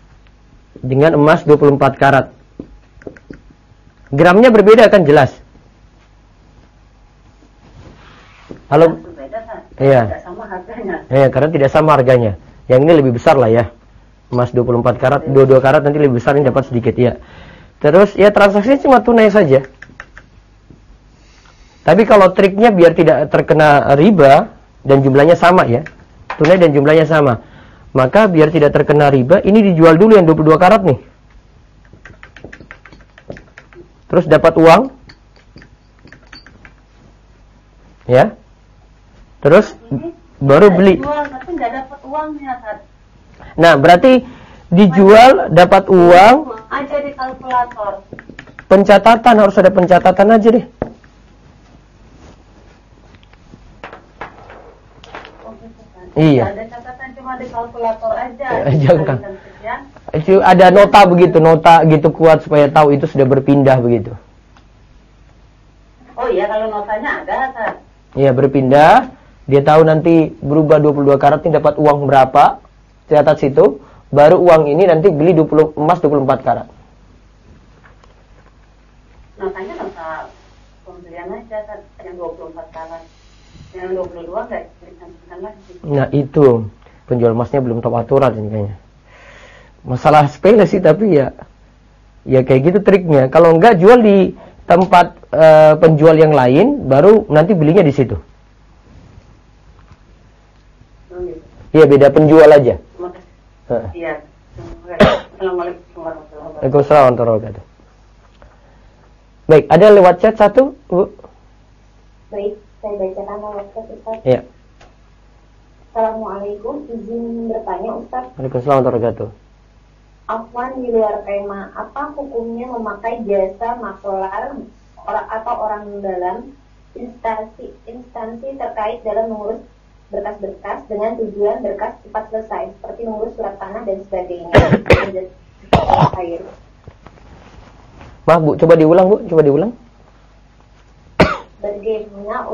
Dengan emas 24 karat. Gramnya berbeda kan jelas. Kalau beda kan? Iya. Tidak sama harganya. Karena tidak sama harganya. Yang ini lebih besar lah ya. Emas 24 karat, 22 karat nanti lebih besar, ini dapat sedikit ya. Terus ya transaksinya cuma tunai saja. Tapi kalau triknya biar tidak terkena riba dan jumlahnya sama ya. Tunai dan jumlahnya sama. Maka biar tidak terkena riba, ini dijual dulu yang 22 karat nih. Terus dapat uang. Ya. Terus baru beli. Jual tapi nggak dapat uangnya, Tad. Nah, berarti dijual dapat uang. Aja di kalkulator. Pencatatan, harus ada pencatatan aja deh. Iya. Ada catatan cuma di kalkulator aja. Jangan. Itu ada nota begitu, nota gitu kuat supaya tahu itu sudah berpindah begitu. Oh iya, kalau notanya ada, Tad. Iya, berpindah. Dia tahu nanti berubah 22 karat ini dapat uang berapa. Catat situ. Baru uang ini nanti beli emas 24 karat. Notanya nota pembelian aja, Tad. Yang 24 karat. Yang 22 nggak ditentukan lagi. Nah, itu. Penjual emasnya belum tahu aturan ini kayaknya. Masalah sepele sih, tapi ya kayak gitu triknya. Kalau enggak, jual di tempat penjual yang lain, baru nanti belinya di situ. Iya, beda penjual aja. Iya. Assalamualaikum warahmatullahi wabarakatuh. Waalaikumsalam warahmatullahi wabarakatuh. Baik, ada lewat chat satu, Bu? Baik, saya bacakan lewat chat, Ustaz. Iya. Assalamualaikum, izin bertanya, Ustaz. Waalaikumsalam warahmatullahi wabarakatuh. Afwan, di luar tema, apa hukumnya memakai jasa maklar atau orang dalam instansi terkait dalam mengurus berkas-berkas dengan tujuan berkas cepat selesai, seperti mengurus surat tanah dan sebagainya. Maaf, Bu, coba diulang, Bu, coba diulang. Bagaimana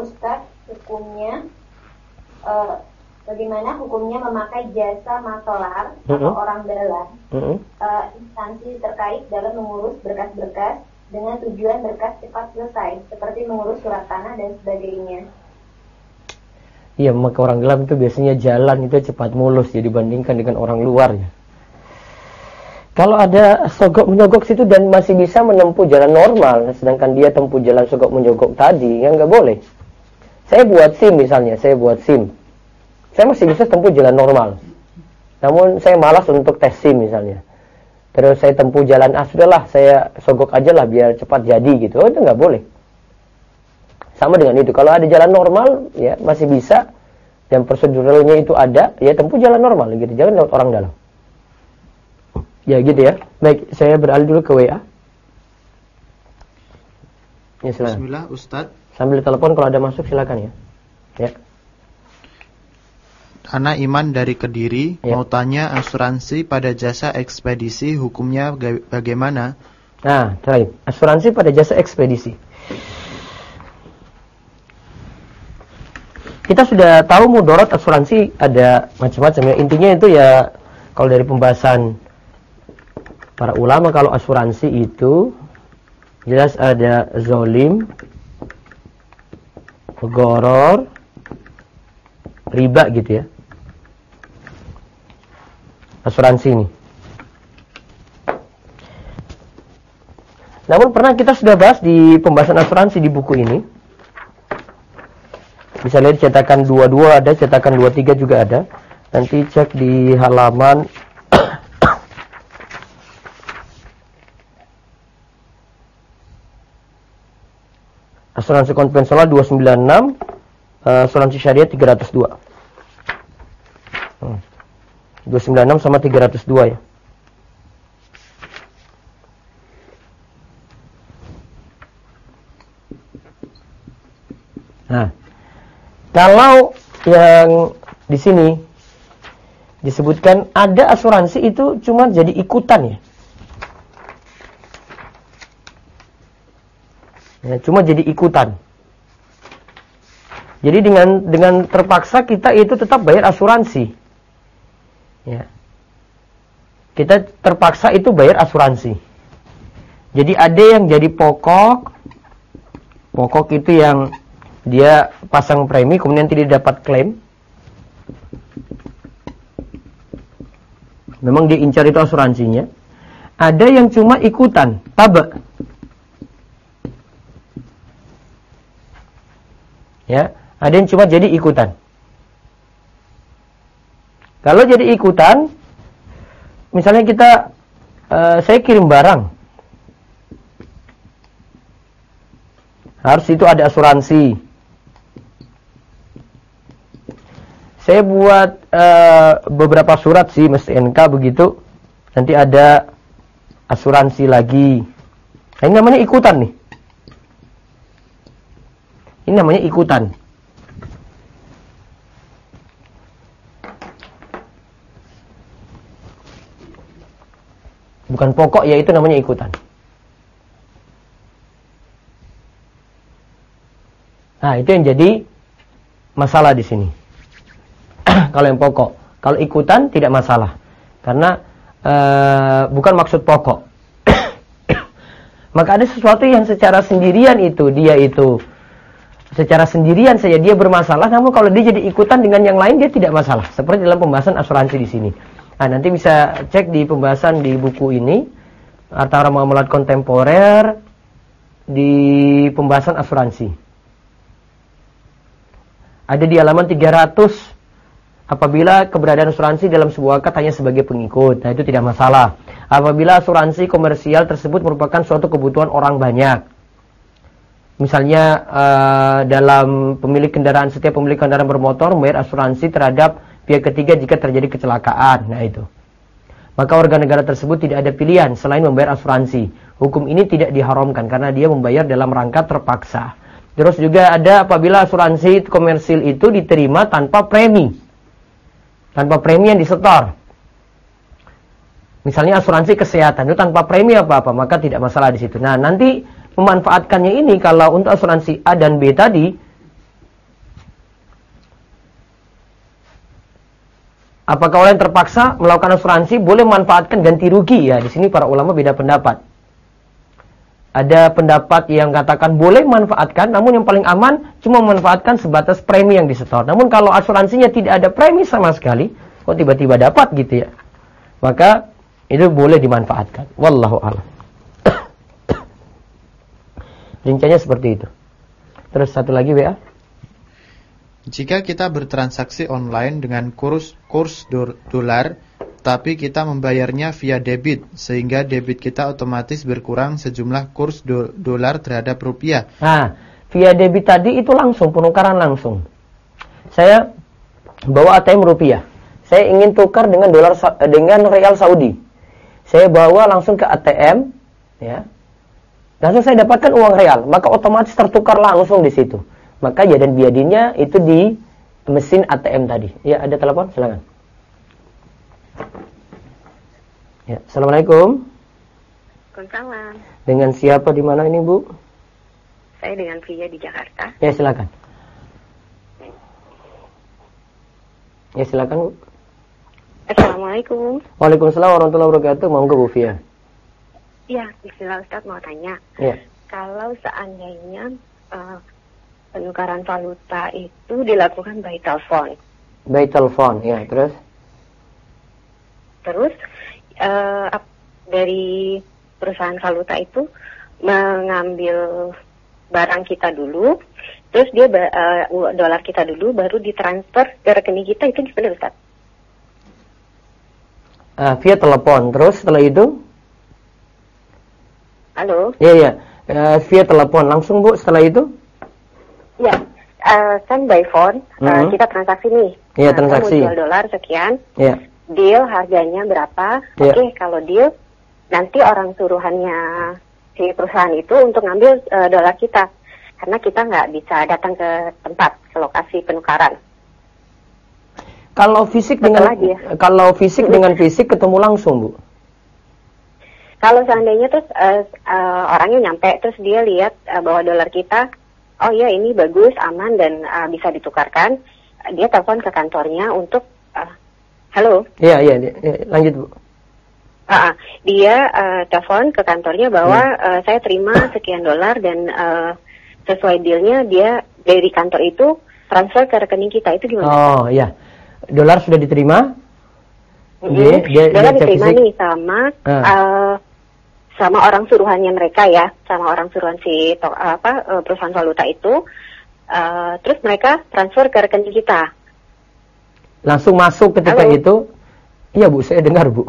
hukumnya memakai jasa maklar atau orang dalam instansi terkait dalam mengurus berkas-berkas dengan tujuan berkas cepat selesai, seperti mengurus surat tanah dan sebagainya. Iya, maka orang dalam itu biasanya jalan itu cepat mulus ya dibandingkan dengan orang luar ya. Kalau ada sogok menyogok situ dan masih bisa menempuh jalan normal, sedangkan dia tempuh jalan sogok menyogok tadi, ya nggak boleh. Saya buat SIM misalnya, saya masih bisa tempuh jalan normal. Namun saya malas untuk tes SIM misalnya. Terus saya tempuh jalan, sudahlah saya sogok aja lah biar cepat jadi gitu. Oh, itu nggak boleh. Sama dengan itu, kalau ada jalan normal ya masih bisa, dan proseduralnya itu ada, ya tempuh jalan normal gitu, jangan lewat orang dalam. Ya gitu ya. Baik, saya beralih dulu ke WA. Ya, silakan. Bismillah, Ustadz. Sambil telepon kalau ada masuk silakan ya. Ya. Ana Iman dari Kediri mau tanya asuransi pada jasa ekspedisi hukumnya bagaimana? Nah, baik. Asuransi pada jasa ekspedisi. Kita sudah tahu mudarat asuransi ada macam-macam ya. Intinya itu ya, kalau dari pembahasan para ulama, kalau asuransi itu jelas ada zolim, goror, riba gitu ya. Asuransi ini. Namun pernah kita sudah bahas di pembahasan asuransi di buku ini. Bisa lihat cetakan 22 ada, cetakan 23 juga ada. Nanti cek di halaman asuransi konvensional 296, asuransi syariah 302. 296 sama 302 ya. Nah, kalau yang di sini disebutkan ada asuransi itu cuma jadi ikutan ya. Ya, cuma jadi ikutan. Jadi dengan terpaksa kita itu tetap bayar asuransi. Ya. Kita terpaksa itu bayar asuransi. Jadi ada yang jadi pokok itu yang dia pasang premi kemudian tidak dapat klaim. Memang dia incar itu asuransinya. Ada yang cuma ikutan, taba. Ya, ada yang cuma jadi ikutan. Kalau jadi ikutan, misalnya saya kirim barang, harus itu ada asuransi. Saya buat beberapa surat sih, mesti NK begitu. Nanti ada asuransi lagi. Nah, ini namanya ikutan nih. Ini namanya ikutan. Bukan pokok, ya itu namanya ikutan. Nah, itu yang jadi masalah di sini. Kalau yang pokok, kalau ikutan tidak masalah, karena bukan maksud pokok. Maka ada sesuatu yang secara sendirian dia itu secara sendirian saja dia bermasalah, namun kalau dia jadi ikutan dengan yang lain dia tidak masalah. Seperti dalam pembahasan asuransi di sini. Nah, nanti bisa cek di pembahasan di buku ini, Harta Muamalat Kontemporer, di pembahasan asuransi. Ada di halaman 300. Apabila keberadaan asuransi dalam sebuah akad hanya sebagai pengikut, nah itu tidak masalah. Apabila asuransi komersial tersebut merupakan suatu kebutuhan orang banyak. Misalnya dalam setiap pemilik kendaraan bermotor membayar asuransi terhadap pihak ketiga jika terjadi kecelakaan. Nah itu. Maka warga negara tersebut tidak ada pilihan selain membayar asuransi. Hukum ini tidak diharamkan karena dia membayar dalam rangka terpaksa. Terus juga ada apabila asuransi komersil itu diterima tanpa premi. Tanpa premi yang disetor. Misalnya asuransi kesehatan itu tanpa premi apa-apa, maka tidak masalah di situ. Nah, nanti memanfaatkannya ini kalau untuk asuransi A dan B tadi, apakah orang yang terpaksa melakukan asuransi boleh memanfaatkan ganti rugi? Ya, di sini para ulama beda pendapat. Ada pendapat yang katakan boleh memanfaatkan, namun yang paling aman cuma memanfaatkan sebatas premi yang disetor. Namun kalau asuransinya tidak ada premi sama sekali, kok tiba-tiba dapat gitu ya, maka itu boleh dimanfaatkan. Wallahu a'lam. Rinciannya seperti itu. Terus satu lagi WA. Jika kita bertransaksi online dengan kurs dolar, tapi kita membayarnya via debit, sehingga debit kita otomatis berkurang sejumlah kurs dolar terhadap rupiah. Nah, via debit tadi itu langsung, penukaran langsung. Saya bawa ATM rupiah. Saya ingin tukar dengan real Saudi. Saya bawa langsung ke ATM, ya. Langsung saya dapatkan uang real, maka otomatis tertukar langsung di situ. Maka ya dan biadinnya itu di mesin ATM tadi. Ya, ada telepon, silakan. Ya, assalamualaikum. Waalaikumsalam. Dengan siapa di mana ini, Bu? Saya dengan Via di Jakarta. Ya, silakan. Ya, silakan, Bu. Assalamualaikum. Waalaikumsalam warahmatullahi wabarakatuh. Monggo, Bu Via. Ya, bismillah, Ustaz mau tanya. Ya. Kalau seandainya penukaran valuta itu dilakukan by telepon. By telepon, ya, terus? Terus dari perusahaan valuta itu mengambil barang kita dulu, terus dia dolar kita dulu, baru ditransfer ke rekening kita, itu benar, Ustaz? Via telepon, terus setelah itu? Halo? Iya. Via telepon, langsung, Bu, setelah itu? Ya, kan by phone, kita transaksi nih. Iya, transaksi. Mau jual dolar sekian. Iya. Deal harganya berapa? Yeah. Oke, kalau deal nanti orang suruhannya si perusahaan itu untuk ngambil dolar kita, karena kita nggak bisa datang ke tempat, ke lokasi penukaran. Kalau fisik dengan fisik ketemu langsung, Bu. Kalau seandainya terus orangnya nyampe, terus dia lihat bahwa dolar kita, oh iya ini bagus, aman dan bisa ditukarkan, dia telepon ke kantornya untuk halo. Iya, lanjut, Bu. Dia telepon ke kantornya bahwa saya terima sekian dolar dan sesuai dealnya dia dari kantor itu transfer ke rekening kita, itu gimana? Oh ya, dolar sudah diterima. Dolar diterima nih sama orang suruhannya mereka ya, sama orang suruhan si perusahaan valuta itu. Terus mereka transfer ke rekening kita. Langsung masuk ketika itu. Iya Bu, saya dengar Bu.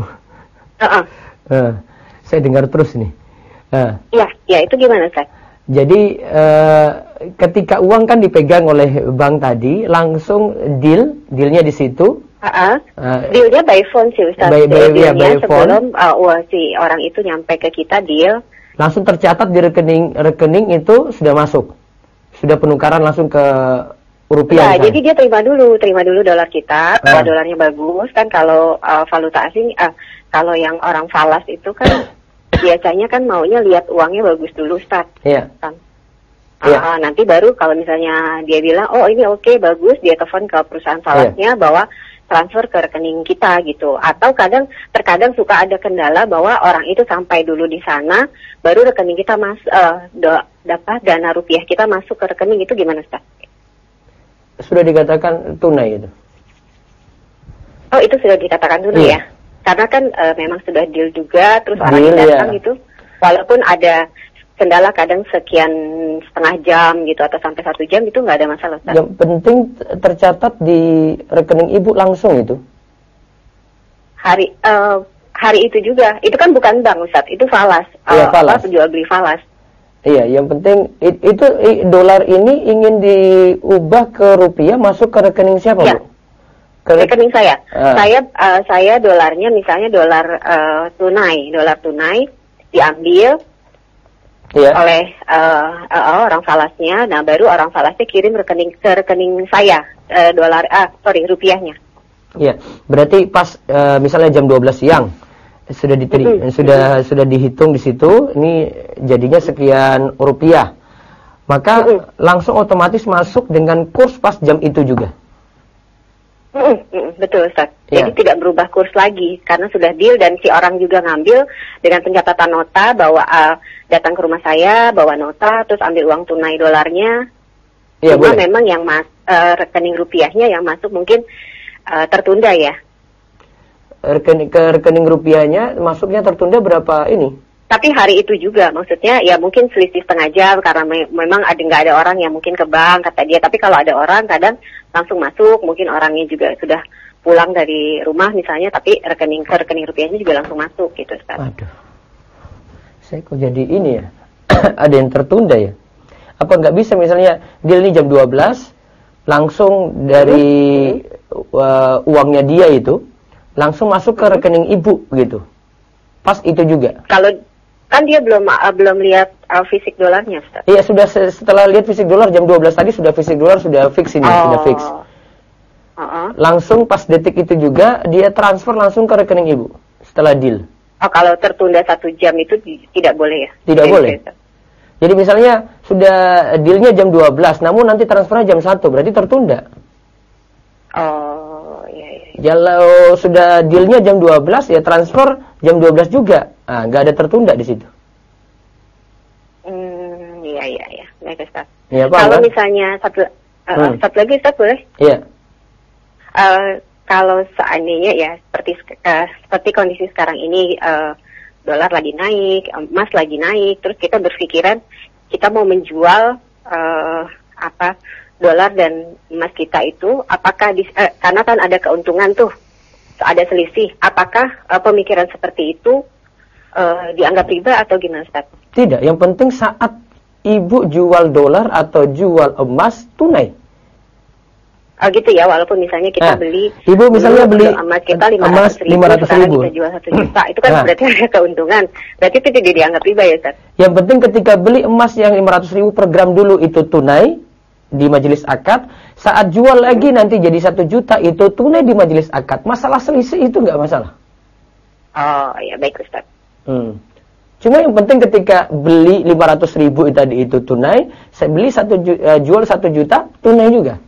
Saya dengar terus nih. Iya, itu gimana Ustaz? Jadi ketika uang kan dipegang oleh bank tadi, langsung dealnya di situ. Dealnya by phone sih Ustaz. By dealnya phone. sebelum si orang itu nyampe ke kita deal. Langsung tercatat di rekening itu sudah masuk. Sudah penukaran langsung ke rupiah. Jadi dia terima dulu dolar kita, bahwa dolarnya bagus kan. Kalau valuta asing, kalau yang orang falas itu kan biasanya kan maunya lihat uangnya bagus dulu, Ustaz. Iya. Nanti baru kalau misalnya dia bilang, oh ini oke, bagus, dia telepon ke perusahaan falasnya bahwa transfer ke rekening kita gitu. Atau terkadang suka ada kendala bahwa orang itu sampai dulu di sana, baru rekening kita dapat dana rupiah kita masuk ke rekening, itu gimana Ustaz? Sudah dikatakan tunai itu. Oh, itu sudah dikatakan tunai ya? Karena kan memang sudah deal juga, terus orang yang datang gitu, walaupun ada kendala kadang sekian setengah jam gitu atau sampai 1 jam, itu nggak ada masalah Ustaz. Yang penting tercatat di rekening ibu langsung itu. Hari itu juga, itu kan bukan bank Ustaz, itu falas. Falas. Jual beli falas. Iya, yang penting itu dolar ini ingin diubah ke rupiah, masuk ke rekening siapa Bu? Ke rekening saya. Saya dolarnya misalnya dolar tunai diambil oleh orang falasnya. Nah, baru orang falasnya kirim ke rekening saya rupiahnya. Iya, berarti pas misalnya jam 12 siang sudah sudah dihitung di situ, ini jadinya sekian rupiah. Maka langsung otomatis masuk dengan kurs pas jam itu juga. Betul Ustaz. Jadi tidak berubah kurs lagi karena sudah deal, dan si orang juga ngambil dengan pencatatan nota bahwa datang ke rumah saya bawa nota, terus ambil uang tunai dolarnya. Cuma memang yang rekening rupiahnya yang masuk mungkin tertunda ya. Ke rekening rupiahnya masuknya tertunda berapa ini? Tapi hari itu juga, maksudnya ya mungkin selisih setengah jam karena memang nggak ada orang yang mungkin ke bank kata dia. Tapi kalau ada orang kadang langsung masuk, mungkin orangnya juga sudah pulang dari rumah misalnya, tapi ke rekening rupiahnya juga langsung masuk gitu Ustaz. Aduh, saya kok jadi ini ya, ada yang tertunda ya? Apa nggak bisa misalnya deal ini jam 12, langsung dari uangnya dia itu langsung masuk ke rekening ibu gitu. Pas itu juga. Kalau kan dia belum lihat fisik dolarnya, Ustaz. Iya, sudah setelah lihat fisik dolar jam 12 tadi sudah fisik dolar sudah fix ini, sudah fix. Langsung pas detik itu juga dia transfer langsung ke rekening ibu setelah deal. Oh, kalau tertunda 1 jam itu tidak boleh ya? Tidak boleh. Jadi misalnya sudah dealnya jam 12, namun nanti transfernya jam 1, berarti tertunda. Oh, iya. Kalau sudah dealnya jam 12, ya transfer jam 12 juga. Nggak ada tertunda di situ. Iya. Baik, Ustaz. Ya, kalau misalnya satu lagi, Ustaz, boleh? Iya. Kalau seandainya ya seperti kondisi sekarang ini, dolar lagi naik, emas lagi naik, terus kita berpikiran kita mau menjual dolar dan emas kita itu, apakah karena kan ada keuntungan tuh, ada selisih, apakah pemikiran seperti itu dianggap riba atau gimana Ustaz? Tidak, yang penting saat ibu jual dolar atau jual emas tunai. Oh gitu ya, walaupun misalnya kita beli, ibu misalnya beli emas kita 500.000, sekarang kita jual 1 juta, itu kan berarti ada keuntungan, berarti itu tidak dianggap riba ya Ustaz? Yang penting ketika beli emas yang 500.000 per gram dulu itu tunai di majelis akad, saat jual lagi nanti jadi 1 juta itu tunai di majelis akad. Masalah selisih itu nggak masalah. Oh ya, baik Ustaz. Cuma yang penting ketika beli 500.000 tadi itu tunai, saya beli jual 1 juta tunai juga.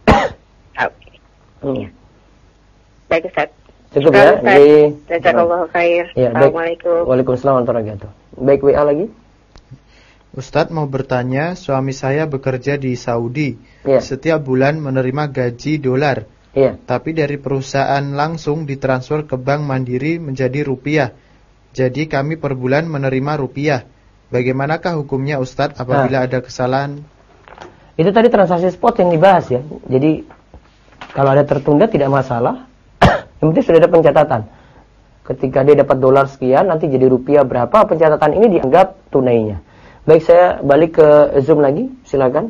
Oke. Baik Ustaz. Cukup ya. Jazakallahu khair. Ya, Assalamualaikum. Waalaikumsalam warahmatullahi wabarakatuh. Baik, WA lagi. Ustadz mau bertanya, suami saya bekerja di Saudi. Iya. Setiap bulan menerima gaji dolar. Iya. Tapi dari perusahaan langsung ditransfer ke bank mandiri menjadi rupiah. Jadi kami per bulan menerima rupiah. Bagaimanakah hukumnya Ustadz apabila ada kesalahan? Itu tadi transaksi spot yang dibahas ya. Jadi kalau ada tertunda tidak masalah. Yang penting sudah ada pencatatan. Ketika dia dapat dolar sekian, nanti jadi rupiah berapa, pencatatan ini dianggap tunainya. Baik, saya balik ke Zoom lagi, silakan.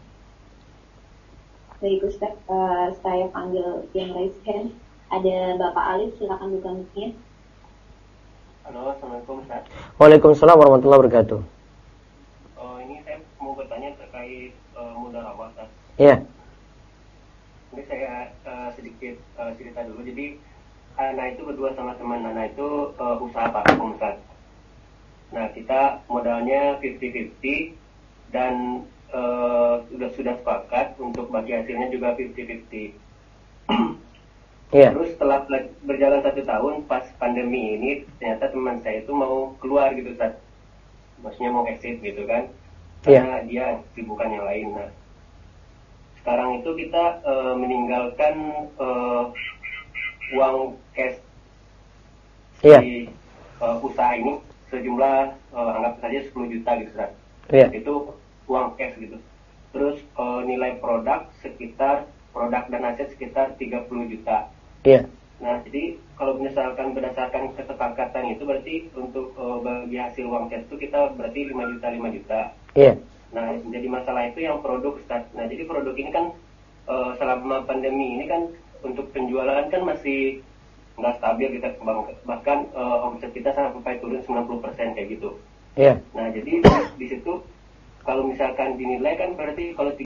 Baik Ustaz, saya panggil yang raise hand. Ada Bapak Alif, silakan buka mic-nya. Halo, Assalamualaikum Ustaz. Waalaikumsalam warahmatullahi wabarakatuh. Ini saya mau bertanya terkait mudharabah Ustaz. Iya. Ini saya sedikit cerita dulu. Jadi anak itu berdua sama teman anak itu usaha vakum Ustaz. Nah, kita modalnya 50-50 dan sudah sepakat untuk bagi hasilnya juga 50-50. Iya. Terus setelah berjalan 1 tahun pas pandemi ini, ternyata teman saya itu mau keluar gitu Ustaz. Maksudnya mau exit gitu kan. Karena dia kesibukan yang lain. Nah, sekarang itu kita meninggalkan uang cash di usaha ini sejumlah anggap saja 10 juta gitu Ustaz. Iya. Itu uang cash gitu. Terus nilai produk dan aset sekitar 30 juta. Iya. Nah, jadi kalau misalkan berdasarkan kesepakatan itu berarti untuk bagi hasil uang cash itu kita berarti 5 juta. Iya. Nah, jadi masalah itu yang produk Ustaz. Nah, jadi produk ini kan selama pandemi ini kan untuk penjualan kan masih nggak stabil kita bahkan omset kita sampai turun 90% kayak gitu. Iya. Nah, jadi di situ kalau misalkan dinilai kan berarti kalau